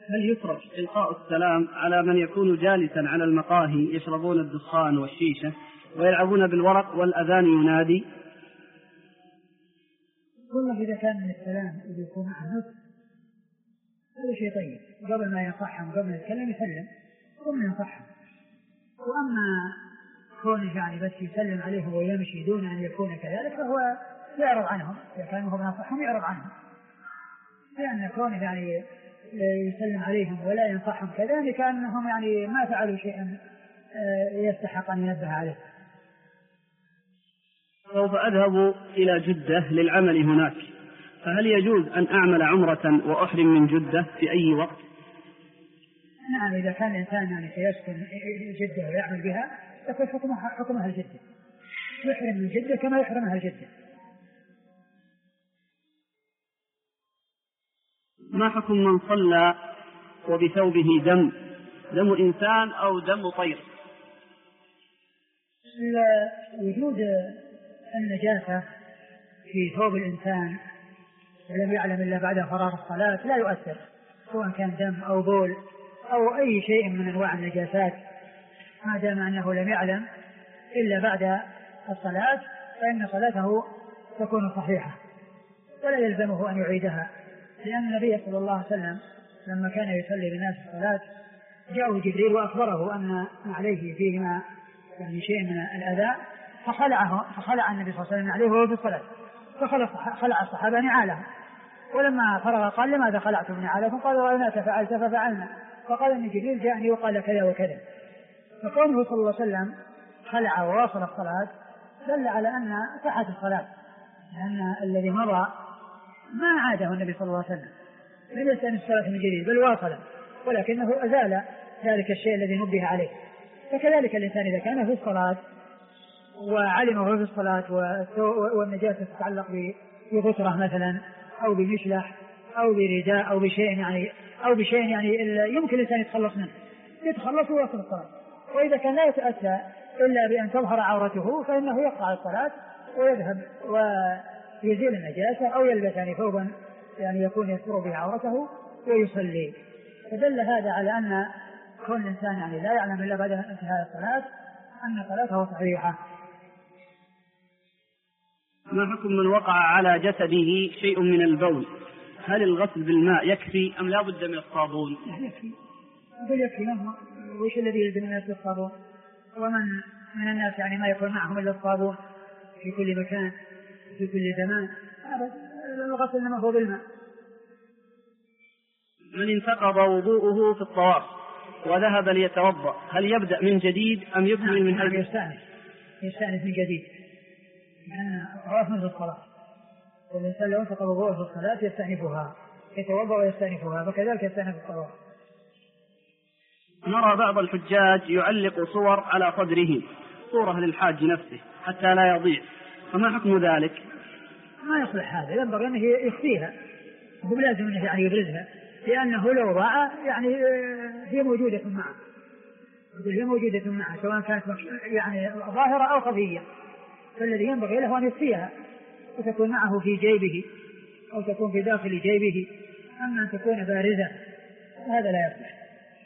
هل يترك إلقاء السلام على من يكون جالسا على المقاهي يشربون الدخان والشيشة ويلعبون بالورق والأذان ينادي؟ والله إذا كان من السلام إذا يكون معه نصف هذا شيء طيب، قبل ما ينصحهم قبل يتكلم يسلم ثم ينصحهم. وأما كونه يعني بس يسلم عليهم ويمشي دون أن يكون كذلك فهو يعرض عنهم، إذا كان هو بنصحهم يعرض عنهم، لأن كونه يعني يسلم عليهم ولا ينصحهم كذلك كأنهم يعني ما فعلوا شيئا يستحق أن ينبه عليه. سوف أذهب إلى جدة للعمل هناك، فهل يجوز أن أعمل عمرة وأحرم من جدة في أي وقت؟ نعم، إذا كان الإنسان يعني سيسكن جدة ويعمل بها يكون حكمها الجدة، يحرم من جدة كما يحرمها الجدة. ما حكم من صلى وبثوبه دم إنسان أو دم طير؟ وجود النجاسة في ثوب الإنسان ولم يعلم إلا بعد فرار الصلاة لا يؤثر، سواء كان دم أو بول أو أي شيء من أنواع النجاسات، ما دام أنه لم يعلم إلا بعد الصلاة فإن صلاته تكون صحيحة ولا يلزمه أن يعيدها، لأن النبي صلى الله عليه وسلم لما كان يصلي للناس الصلاة جاءه جبريل وأخبره أن عليه فيهما يعني شيء من الأذى فخلع النبي صلى الله عليه وسلم عليه وهو في الصلاة، فخلع الصحابة نعالهم، ولما فرغ قال لماذا خلعتم نعالكم؟ قالوا رأيناك فعلت ففعلنا، فقال إن جبريل جاءني وقال كذا وكذا. فكونه صلى الله عليه وسلم خلع وواصل الصلاة دل على أن صحة الصلاة، لأن الذي مضى ما عاده النبي صلى الله عليه وسلم لم يستأنف الصلاة من جديد بل واصل، ولكنه أزال ذلك الشيء الذي نبه عليه. فكذلك الإنسان إذا كان في الصلاة وعلمه في الصلاة والنجاسة تتعلق بغترة مثلا أو بمشلح أو برداء أو بشيء يعني يمكن الإنسان يتخلص منه يتخلص ويواصل الصلاة. وإذا كان لا يتأتى إلا بأن تظهر عورته فإنه يقطع الصلاة ويذهب ويزيل النجاسة أو يلبس يعني ثوبا يعني يكون يستر به عورته ويصلي. فدل هذا على أن كل إنسان يعني لا يعلم إلا بعد انتهاء الصلاة أن صلاته صحيحة. ما حكم من وقع على جسده شيء من البول؟ هل الغسل بالماء يكفي أم لا بد من الصابون؟ يكفي وش الذي يلزم الناس بالصابون؟ ومن من الناس يعني ما يكون معهم إلا الصابون في كل مكان في كل زمان، الغسل إنما هو بالماء. من انتقض وضوءه في الطواف وذهب ليتوضأ هل يبدأ من جديد أم يكمل من أجل؟ يستأنف من جديد، لأن الطواف مثل الصلاة، والإنسان لو انتقض وضوءه في الصلاة يستأنفها، يتوضأ ويستأنفها، فكذلك يستأنف الطواف. نرى بعض الحجاج يعلق صور على صدره، صورة للحاج نفسه حتى لا يضيع، فما حكم ذلك؟ ما يصلح هذا، ينبغي أنه يخفيها، هو لازم أنه يعني يبرزها، لأنه لو ضاع يعني هي موجودة معه سواء كانت يعني ظاهرة أو خفية، فالذي ينبغي له أن يخفيها وتكون معه في جيبه أو تكون في داخل جيبه، أما أن تكون بارزة هذا لا يصلح.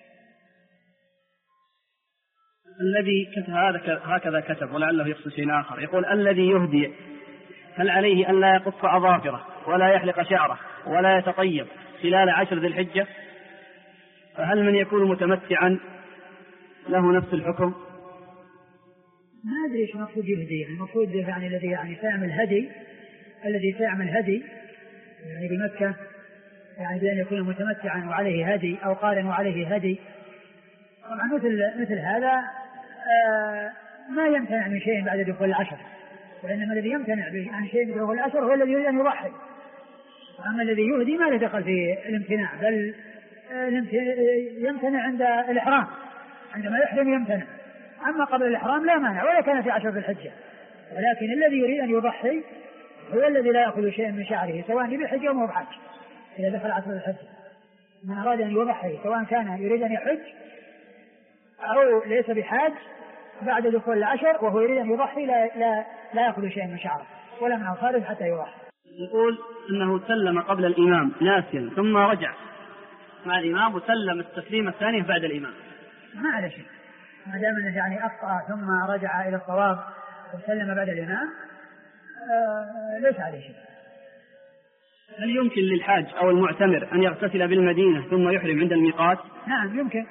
الذي هكذا كتب ولعله يقصد شيء آخر، يقول الذي يهدي هل عليه أن لا يقص أظافره ولا يحلق شعره ولا يتطيب خلال 10 ذي الحجة؟ فهل من يكون متمتعا له نفس الحكم؟ ما أدري إيش مقصود يهدي، المفروض يعني الذي يعني الذي سيعمل هدي يعني بمكة يعني بأن يكون متمتعا وعليه هدي أو قارن وعليه هدي. طبعا مثل هذا ما يمتنع من شيء بعد دخول 10، وإنما الذي يمتنع عن شيء بعد دخول 10 هو الذي يريد أن يضحي، أما الذي يهدي ما له دخل في الامتناع، بل يمتنع عند الإحرام، عندما يحرم يمتنع، أما قبل الإحرام لا مانع ولا كان في 10 ذي الحجة. ولكن الذي يريد أن يضحي هو الذي لا يأخذ شيئا من شعره سواء بحج أو بحج. إذا دخل 10 ذي الحجة من أراد أن يضحي سواء كان يريد أن يحج أو ليس بحاج بعد دخول 10 وهو يريد أن يضحي لا يأخذ شيئا من شعره ولا من الخارج حتى يضحي. يقول إنه سلم قبل الإمام ناسيا ثم رجع، مع الإمام وسلم التسليم الثاني بعد الإمام؟ ما على شيء، ما دام أنه يعني أخطأ ثم رجع إلى الصواب وسلم بعد الإمام ليس عليه شيء. هل يمكن للحاج أو المعتمر أن يغتسل بالمدينة ثم يحرم عند الميقات؟ نعم يمكن،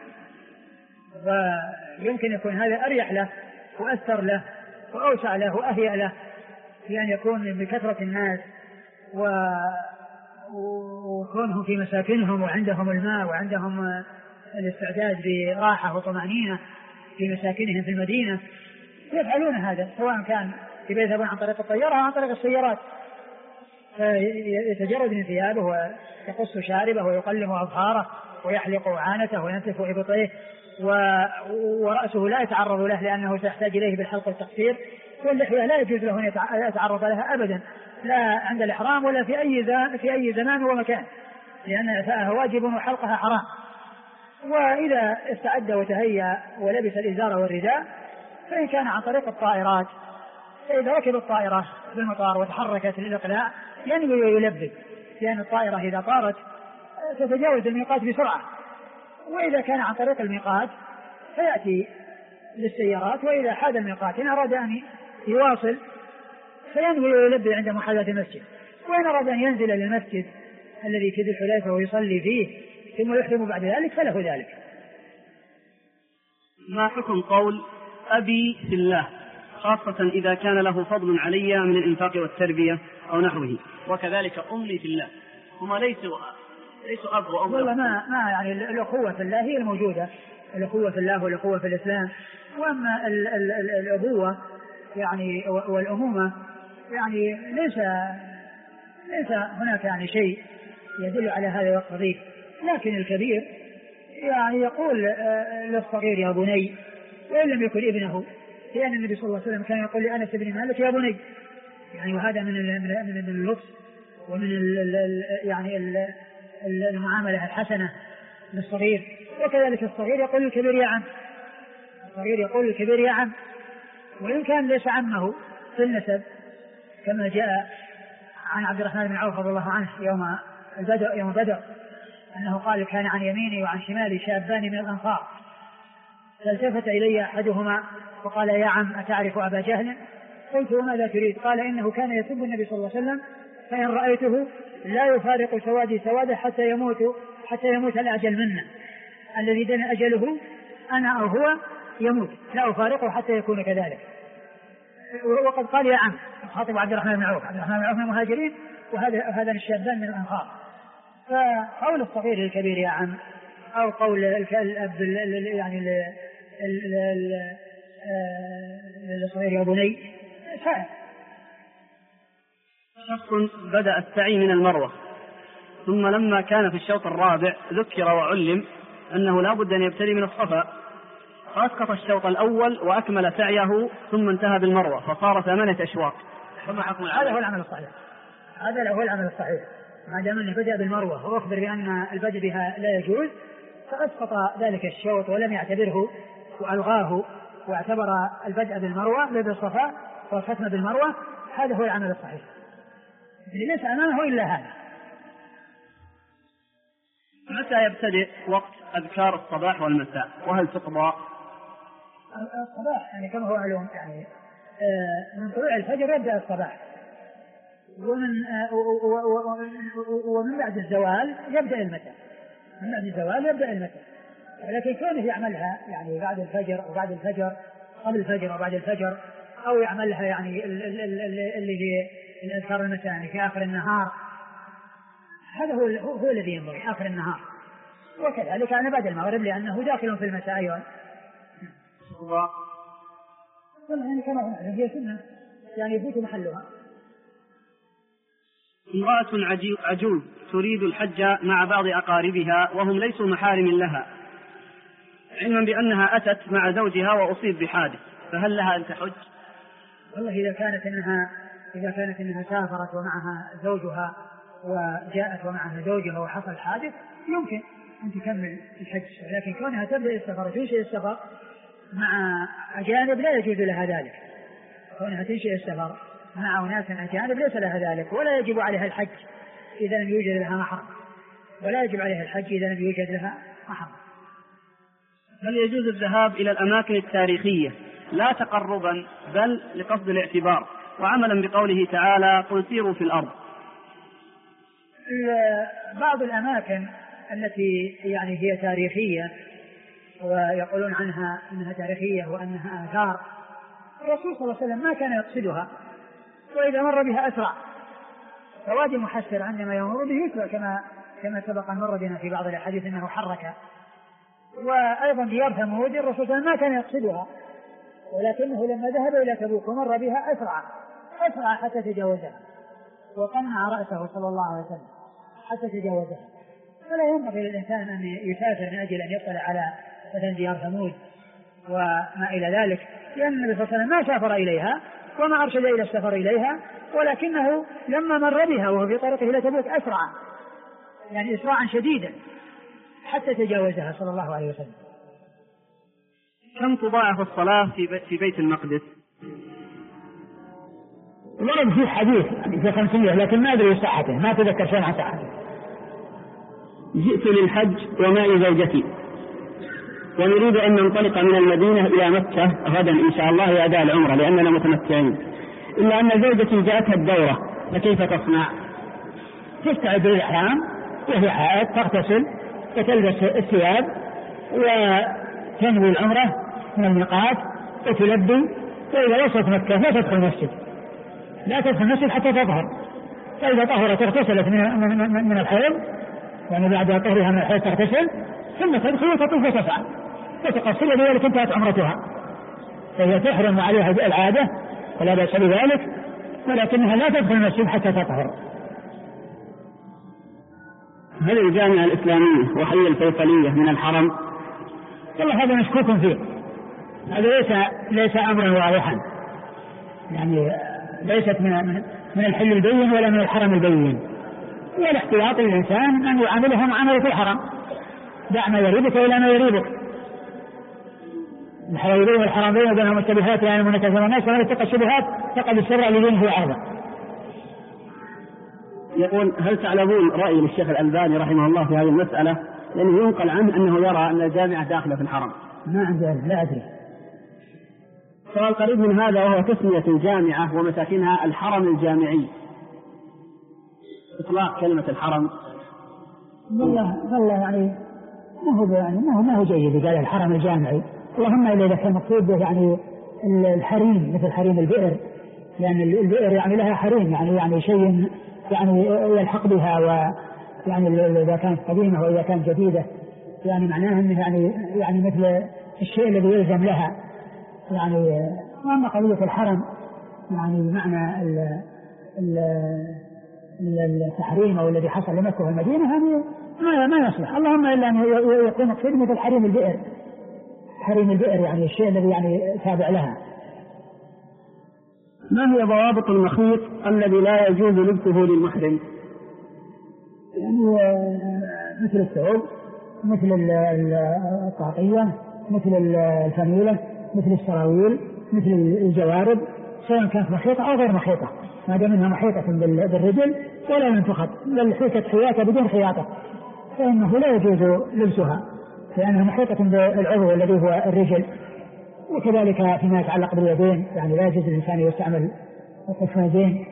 ويمكن يكون هذا أريح له وأثر له وأوسع له وأهيأ له في أن يكون بكثرة الناس وكونهم في مساكنهم وعندهم الماء وعندهم الاستعداد براحة وطمأنينة في مساكنهم في المدينة، يفعلون هذا سواء كان يذهبون عن طريق الطيارة أو عن طريق السيارات، يتجرد من ثيابه ويقص شاربه ويقلم أظهاره ويحلق عانته وينتف إبطيه ورأسه لا يتعرض له لأنه سيحتاج إليه بالحلق والتقصير، واللحية لا يجوز له أن يتعرض لها أبدا لا عند الإحرام ولا في أي زمان ومكان، لأن إعفاءها واجب وحلقها حرام. وإذا استعد وتهيأ ولبس الإزار والرداء فإن كان عن طريق الطائرات فإذا ركب الطائرة بالمطار وتحركت للإقلاع ينوي ويلبس، لأن الطائرة إذا طارت تتجاوز الميقات بسرعة، وإذا كان عن طريق الميقات فيأتي للسيارات، وإذا حاد الميقات إن أراد أن يواصل فينوي ويلبي عند محاذاة المسجد، وإن أراد أن ينزل للمسجد الذي في ذي الحليفة ويصلي فيه ثم يحرم بعد ذلك فله ذلك. ما حكم قول أبي في الله، خاصة إذا كان له فضل علي من الإنفاق والتربية أو نحوه، وكذلك أمي في الله، هما ليسوا أب وأم؟ والله ما يعني الأخوة في الله هي الموجودة، الأخوة في الله والأخوة في الإسلام، وأما الأبوة يعني والأمومة يعني ليس هناك يعني شيء يدل على هذا ويقتضيه، لكن الكبير يعني يقول للصغير يا بني وإن لم يكن ابنه، لأن النبي صلى الله عليه وسلم كان يقول لأنس بن مالك يا بني، يعني وهذا من اللطف ومن يعني المعاملة الحسنة للصغير. وكذلك الصغير يقول الكبير يا عم، الصغير يقول الكبير يا عم، وإن كان ليس عمه في النسب، كما جاء عن عبد الرحمن بن عوف رضي الله عنه يوم بدر أنه قال كان عن يميني وعن شمالي شابان من الأنصار، فالتفت إلي أحدهما وقال يا عم أتعرف أبا جهل؟ قلت وماذا تريد؟ قال إنه كان يسب النبي صلى الله عليه وسلم فإن رأيته لا يفارق سوادي سواده حتى يموت الأجل منا، الذي دنا أجله أنا أو هو يموت لا أفارقه حتى يكون كذلك. وقد قال يا عم خاطب عبد الرحمن بن عوف، عبد الرحمن بن عوف من المهاجرين وهذا الشابان من الأنصار، فقول الصغير للكبير يا عم أو قول الأب يعني للصغير يا بني سائل. شخص بدأ السعي من المروة ثم لما كان في الشوط الرابع ذكر وعلم أنه لا بد أن يبتدي من الصفا، فأسقط الشوط الأول وأكمل سعيه ثم انتهى بالمروة فصار 8 أشواط، فما حكم هذا هو العمل الصحيح، هذا هو العمل الصحيح، ما دام أنه بدأ بالمروة وأخبر بأن البدء بها لا يجوز فأسقط ذلك الشوط ولم يعتبره وألغاه واعتبر البدء بالمروة بالصفا والختم بالمروة، هذا هو العمل الصحيح، ليس أمامه إلا هذا. متى يبتدئ وقت أذكار الصباح والمساء وهل تقضى؟ الصباح يعني كما هو معلوم يعني من طلوع الفجر يبدأ الصباح، ومن بعد الزوال يبدأ المساء، من بعد الزوال يبدأ المساء، لكن كونه يعملها يعني بعد الفجر وبعد الفجر قبل الفجر وبعد الفجر، أو يعملها يعني اللي هي الأذكار المساء يعني في آخر النهار، هذا هو الذي ينبغي آخر النهار، وكذلك أنا بعد المغرب لأنه داخل في المساء أيضا. يعني كما هي سنة يعني يفوت محلها. امرأة عجوز تريد الحج مع بعض أقاربها وهم ليسوا محارم لها، علما بأنها أتت مع زوجها وأصيب بحادث، فهل لها أن تحج؟ والله إذا كانت إنها سافرت ومعها زوجها وجاءت ومعها زوجها وحصل حادث يمكن أن تكمل الحج، لكن كونها تبدأ السفر وتنشئ السفر مع أجانب لا يجوز لها ذلك، كونها تنشئ السفر مع أناس أجانب ليس لها ذلك، ولا يجب عليها الحج إذا لم يوجد لها محرم، ولا يجب عليها الحج إذا لم يوجد لها محرم. هل يجوز الذهاب إلى الأماكن التاريخية لا تقربا بل لقصد الاعتبار وعملا بقوله تعالى قل سيروا في الأرض؟ بعض الأماكن التي يعني هي تاريخية ويقولون عنها أنها تاريخية وأنها آثار، الرسول صلى الله عليه وسلم ما كان يقصدها، وإذا مر بها أسرع. فوادي محسر عندما يمر به يسرع كما سبق أن مر بنا في بعض الأحاديث أنه حرك. وأيضا ديار ثمود الرسول صلى الله عليه وسلم ما كان يقصدها، ولكنه لما ذهب إلى تبوك ومر بها أسرع حتى تجاوزها، وقنع رأسه صلى الله عليه وسلم حتى تجاوزها. فلا ينبغي للإنسان أن يسافر من أجل أن يطلع على مثلا ديار ثمود وما إلى ذلك، لأن النبي صلى الله عليه وسلم ما سافر إليها وما أرشد إلى السفر إليها، ولكنه لما مر بها وهو في طريقه إلى تبوك أسرع، يعني إسراعا شديدا حتى تجاوزها صلى الله عليه وسلم. كم تضاعف الصلاة في بيت المقدس؟ ورد في حديث في 500 لكن ما أدري صحته، ما تذكر شيء عن صحته. جئت للحج ومعي زوجتي ونريد أن ننطلق من المدينة إلى مكة غدا إن شاء الله لأداء العمرة لأننا متمتعين، إلا أن زوجتي جاءتها الدورة، فكيف تصنع؟ تستعد للإحرام وهي حائض، تغتسل وتلبس الثياب وتنوي العمرة من الميقات وتلبي، وإذا وصلت مكة لا تدخل المسجد، لا تدخل المسجد حتى تطهر، فإذا طهرت اغتسلت من الحيض، يعني بعد طهرها من الحيض تغتسل ثم تدخل وتطوف وتسعى وتقصر، لذلك انتهت عمرتها، فهي تحرم عليها العادة ولا بأس بذلك، ولكنها لا تدخل المسجد حتى تطهر. هل الجامعة الإسلامية وحي الفيصلية من الحرم؟ والله هذا مشكوك فيه، هذا ليس أمرا واضحا، يعني ليست من الحل البين ولا من الحرم البين، والاحتياط للإنسان أن يعاملهم عمل في الحرم، دع ما يريبك إلى ما يريبك. الحلالين والحرامين بينهم مشتبهات يعني منكسر الناس، ومن اتقى الشبهات فقد استبرأ لدينه وعرضه. يقول هل تعلمون رأي الشيخ الألباني رحمه الله في هذه المسألة؟ لأنه ينقل عنه أنه يرى أن الجامعة داخلة في الحرم. ما عندي، لا أدري. سؤال قريب من هذا وهو تسمية الجامعة ومساكنها الحرم الجامعي، إطلاق كلمة الحرم. والله يعني ما هو جيد قال الحرم الجامعي، اللهم إلا إذا كان مقصود يعني الحريم مثل حريم البئر، لأن البئر يعني لها حريم، يعني شيء يعني يلحق بها، ويعني إذا كانت قديمة وإذا كانت جديدة، يعني معناها أنه يعني مثل الشيء الذي يلزم لها، يعني وأما قضية الحرم يعني معنى التحريم أو الذي حصل لمكة والمدينة هذه ما يصلح، اللهم إلا أن يكون مقصود مثل حريم البئر، حريم البئر يعني الشيء الذي يعني تابع لها. ما هي ضوابط المخيط الذي لا يجوز لبسه للمحرم؟ يعني مثل الثوب، مثل الطاقية، مثل الفانيلة، مثل السراويل، مثل الجوارب، سواء كانت مخيطة أو غير مخيطة، ما دام انها محيطة بالرجل ولا ينتخط، بل حيطة خياطة بدون خياطة فإنه لا يجوز لبسها، لأنها محيطة بالعضو الذي هو الرجل. وكذلك فيما يتعلق باليدين، يعني لا يجوز الإنسان يستعمل القفازين.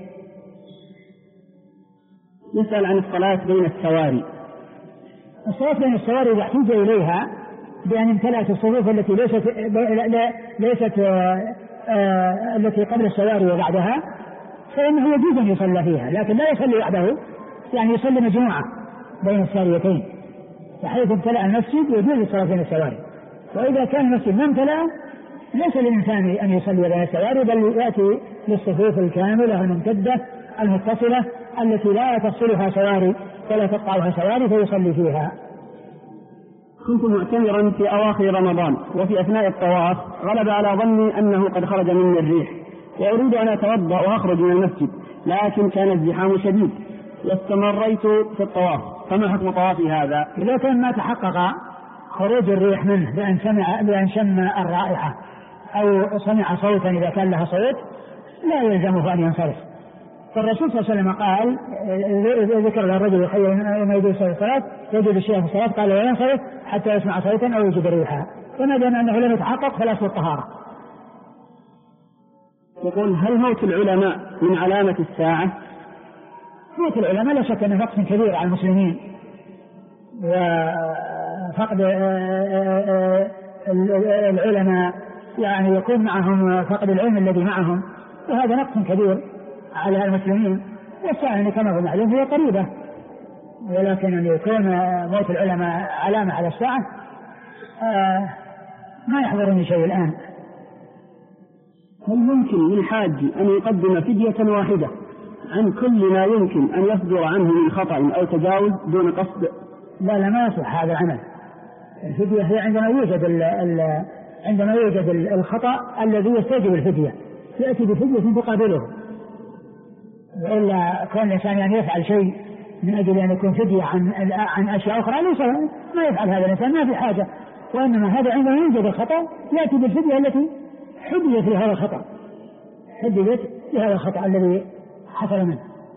يسأل عن الصلاة بين السواري. الصلاة بين السواري إذا احتاج إليها بأن امتلأت الصفوف التي ليست التي قبل السواري وبعدها، فإنه يجوز أن يصلى فيها، لكن لا يصلي وحده، يعني يصلي مجموعة بين الساريتين، بحيث امتلأ المسجد يجوز الصلاة بين السواري. وإذا كان المسجد ما امتلأ ليس للإنسان أن يصلي بين السواري، بل يأتي للصفوف الكاملة الممتدة المتصلة التي لا تفصلها سواري ولا تقطعها سواري فيصلي فيها. كنت معتمرا في أواخر رمضان، وفي أثناء الطواف غلب على ظني أنه قد خرج مني الريح، وأريد أن أتوضأ وأخرج من المسجد، لكن كان الزحام شديد واستمريت في الطواف، فما حكم طوافي هذا؟ إذا كان ما تحقق خروج الريح منه بأن شم الرائحة أو سمع صوتا إذا كان لها صوت لا يلزمه أن ينصرف، فالرسول صلى الله عليه وسلم قال ذكر للرجل يخير ما يجوز الصلاة يجوز الشيء في الصلاة قال لا ينصرف حتى يسمع صوتا أو يجد ريحها، فما دام أنه لم يتحقق فلا أصل الطهارة. يقول هل موت العلماء من علامة الساعة؟ موت العلماء لا شك أنه نقص كبير على المسلمين، وفقد العلماء يعني يكون معهم فقد العلم الذي معهم، وهذا نقص كبير على المسلمين. والساعة كما هو معلوم هي قريبة، ولكن أن يكون موت العلماء علامة على الساعة ما يحضرني شيء الآن. هل ممكن للحاج أن يقدم فدية واحدة عن كل ما يمكن أن يصدر عنه من خطأ أو تجاوز دون قصد؟ لا ما يصح هذا العمل. الفدية هي عندما يوجد الخطأ الذي يستوجب الفدية يأتي بفدية تقابله، وإلا كون الإنسان يعني يفعل شيء من أجل أن يكون فدية عن أشياء أخرى ليس ما يفعل هذا الإنسان، ما في حاجة. وإنما هذا عندما يوجد الخطأ يأتي بالفدية التي حدث في هذا الخطأ، حدثت في هذا الخطأ الذي حصل منه.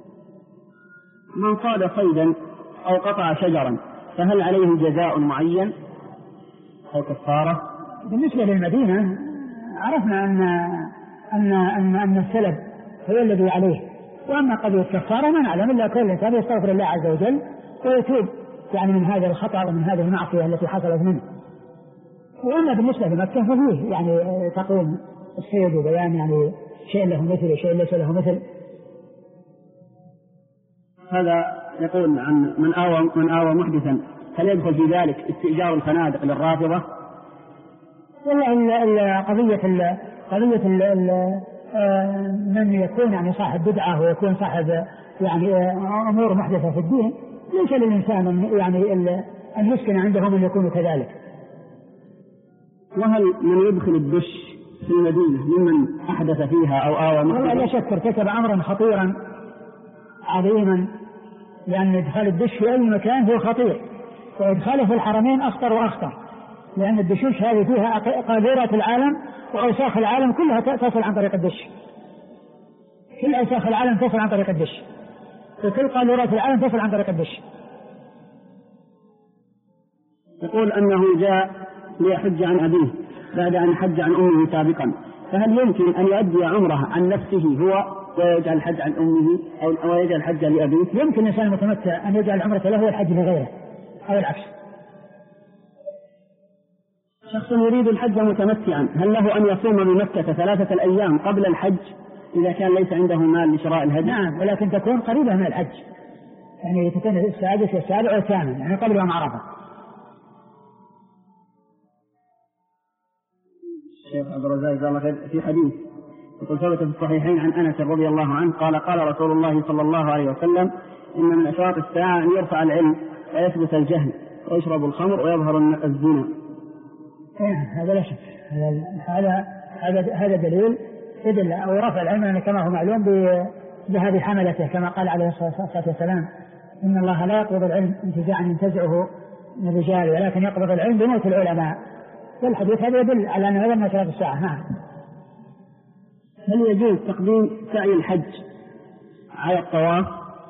من صاد صيدا أو قطع شجرا فهل عليه جزاء معين أو كفارة؟ بالنسبة للمدينة عرفنا أن السلب هو الذي عليه، وأما قضية الكفارة ما نعلم إلا كل إنسان يستغفر الله عز وجل ويتوب يعني من هذا الخطأ ومن هذه المعصية التي حصلت منه. وأما بالنسبة لمكة ففيه يعني تقوم الصيد وبيان يعني شيء له مثل وشيء ليس له مثل. هذا يقول عن من آوى محدثا هل يدخل في ذلك استئجار الفنادق للرافضة؟ والله قضية من يكون يعني صاحب بدعة ويكون صاحب يعني أمور محدثة في الدين ليس للإنسان يعني أن يسكن عنده من يكون كذلك. وهل من يدخل الدش في المدينة ممن أحدث فيها أو آوى محدثا؟ لا شك ارتكب أمرا خطيرا عظيما، لأن إدخال الدش في أي مكان هو خطير، وإدخاله في الحرمين أخطر وأخطر، لأن الدشوش هذه فيها قاذورات العالم وأوساخ العالم كلها تصل عن طريق الدش، كل أوساخ العالم تصل عن طريق الدش، وكل قاذورات العالم تصل عن طريق الدش. يقول أنه جاء ليحج عن أبيه بعد أن حج عن أمه سابقا، فهل يمكن أن يؤدي عمره عن نفسه هو ويجعل الحج عن أمه أو يجعل الحج لأبيه؟ يمكن الإنسان المتمتع أن يجعل عمرته له والحج لغيره أو العكس. شخص يريد الحج متمتعا هل له أن يصوم بمكة 3 أيام قبل الحج إذا كان ليس عنده مال لشراء الهدي؟ نعم، ولكن تكون قريبة من الحج، يعني تكون السادس والسابع والثامن يعني قبل يوم عرفة. الشيخ عبد الرزاق جزاه الله خير في حديث يقول ثبت في الصحيحين عن أنس رضي الله عنه قال رسول الله صلى الله عليه وسلم إن من أشراط الساعة أن يرفع العلم ويثبت الجهل ويشرب الخمر ويظهر الزنا. هذا لا شك، هذا دليل يدل أو رفع العلم كما هو معلوم بهذه حملته كما قال عليه الصلاة والسلام إن الله لا يقبض العلم انتزاعا ينتزعه من الرجال ولكن يقبض العلم بموت العلماء، والحديث هذا يدل على أن هذا من أشراط الساعة. نعم. هل يجوز تقديم سعي الحج على الطواف؟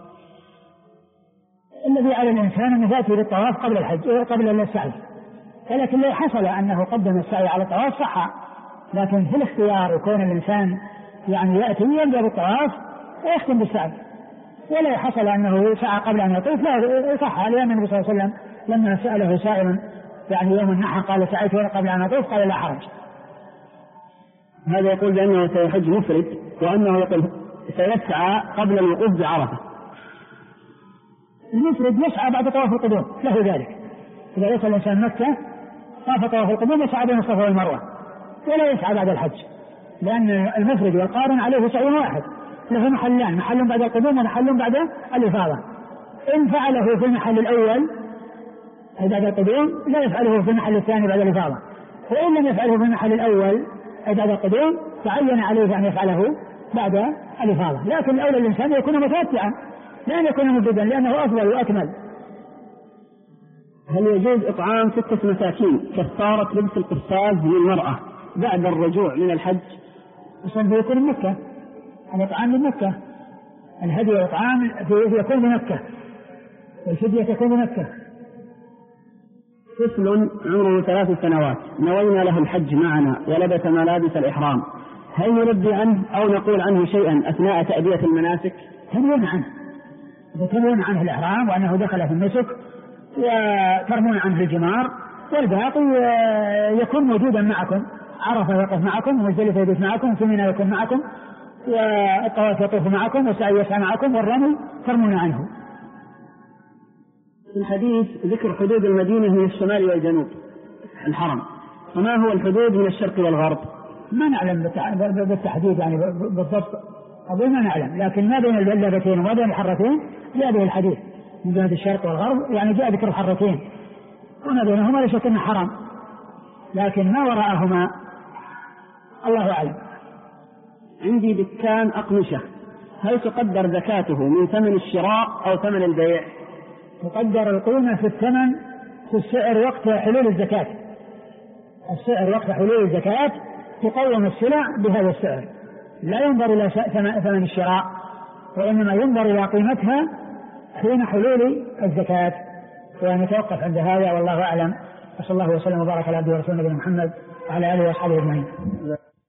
الذي على الإنسان أن يأتي للطواف قبل الحج قبل السعي، ولكن لو حصل أنه قدم السعي على الطواف صح، لكن في الاختيار يكون الإنسان يعني يأتي يبدأ بالطواف ويختم بالسعي، ولا حصل أنه سعى قبل أن يطوف لا صح، لأن النبي صلى الله عليه وسلم لما سأله سائل يعني يوم النحر قال سعيت قبل أن أطوف قال لا حرج. هذا يقول بأنه سيحج مفرد وأنه يقول سيسعى قبل الوقوف بعرفة. المفرد يسعى بعد طواف القدوم له ذلك، إذا يصل الإنسان مكة طاف طواف القدوم يسعى بين الصفا والمروة ولا يسعى بعد الحج، لأن المفرد والقارن عليه سعي واحد له محلان، محل بعد القدوم ومحل بعد الإفاضة. إن فعله في المحل الأول أي بعد القدوم لا يفعله في المحل الثاني بعد الإفاضة، وإن لم يفعله في المحل الأول أي بعد القدوم تعين عليه أن يفعله بعد الإفاضة، لكن الأولى الإنسان يكون متمتعا لأن يكون مفردا لأنه أفضل وأكمل. هل يجوز إطعام 6 مساكين كفارة لبس القفاز للمرأة بعد الرجوع من الحج؟ أصلا يكون من مكة، الإطعام من مكة، الهدي والإطعام يكون بمكة، والفدية تكون بمكة. طفل عمره 3 سنوات نوينا له الحج معنا ولبس ملابس الإحرام، هل نلبي عنه أو نقول عنه شيئا أثناء تأدية المناسك؟ تنوون عنه، تنوون عنه الإحرام وأنه دخل في النسك، وترمون عنه الجمار، والباقي يكون موجودا معكم. عرفة يقف معكم، ومزدلفة يبيت معكم، ومنى يكون معكم، والطواف يطوف معكم، والسعي يسعى معكم، والرمي ترمون عنه. في الحديث ذكر حدود المدينة من الشمال والجنوب الحرم، وما هو الحدود من الشرق والغرب؟ ما نعلم بالتحديد يعني بالضبط، أقول ما نعلم، لكن ما بين اللابتين وما بين الحرتين جاء به الحديث من جهة الشرق والغرب، يعني جاء ذكر الحرتين، وما بينهما لا شك أنه حرام، لكن ما وراءهما الله أعلم. عندي دكان أقمشة، هل تقدر زكاته من ثمن الشراء أو ثمن البيع؟ تقدر القيمة في الثمن في السعر وقت حلول الزكاة، السعر وقت حلول الزكاة تقوم السلع بهذا السعر، لا ينظر إلى ثمن الشراء، وإنما ينظر إلى قيمتها حين حلول الزكاة. ونتوقف عند هذا والله أعلم، وصلى الله وسلم وبارك على عبده ورسوله نبينا محمد وعلى آله وأصحابه أجمعين.